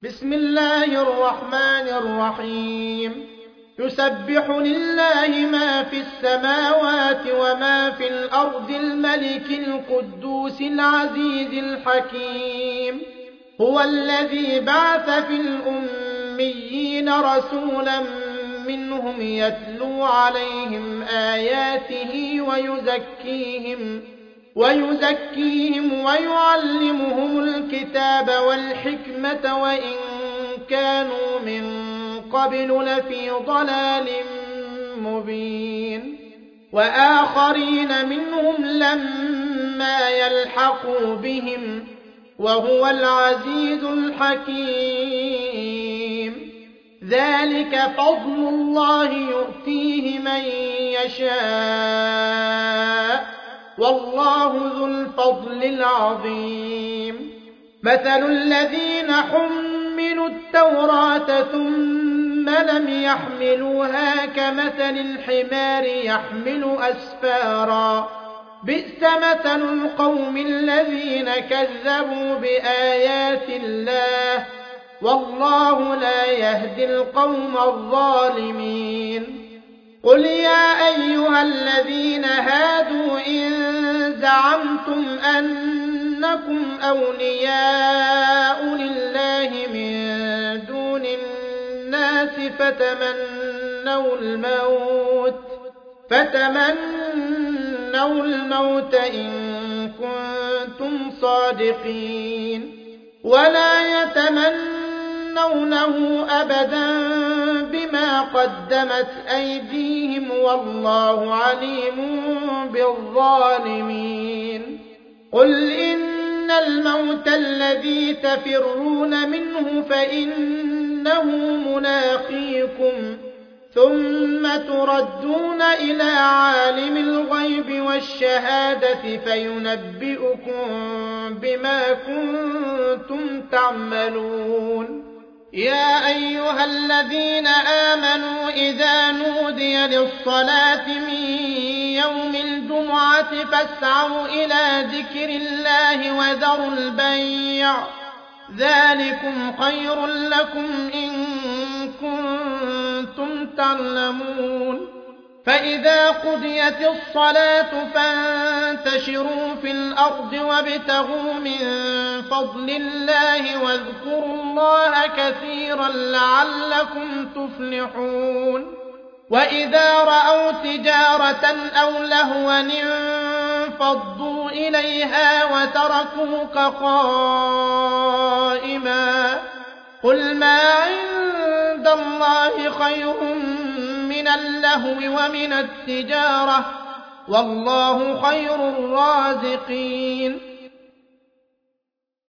بسم الله الرحمن الرحيم يسبح لله ما في السماوات وما في الأرض الملك القدوس العزيز الحكيم هو الذي بعث في الأميين رسولا منهم يتلو عليهم آياته ويزكيهم ويعلمهم الكتاب والحكمة وإن كانوا من قبل لفي ضلال مبين وآخرين منهم لما يلحقوا بهم وهو العزيز الحكيم ذلك فضل الله يؤتيه من يشاء والله ذو الفضل العظيم مثل الذين حملوا التوراة ثم لم يحملوها كمثل الحمار يحمل أسفارا بئس مثل القوم الذين كذبوا بآيات الله والله لا يهدي القوم الظالمين قل يا أيها الذين هادوا إن زعمتم أنكم أولياء لله من دون الناس فتمنوا الموت إن كنتم صادقين ولا يتمنونه أبدا بما قدمت أيديهم والله عليم بالظالمين قل إن الموت الذي تفرون منه فإنه ملاقيكم ثم تردون إلى عالم الغيب والشهادة فينبئكم بما كنتم تعملون يا أيها الذين آمنوا إذا نودي للصلاة من يوم الجمعة فاسعوا إلى ذكر الله وذروا البيع ذلكم خير لكم إن كنتم تعلمون فإذا قضيت الصلاة فانتشروا في الأرض وابتغوا من فضل الله واذكروا الله كثيرا لعلكم تفلحون وإذا رأوا تجارة أو لهوا انفضوا إليها وتركوك قائما قل ما عند الله خير من اللهو ومن التجارة والله خير الرازقين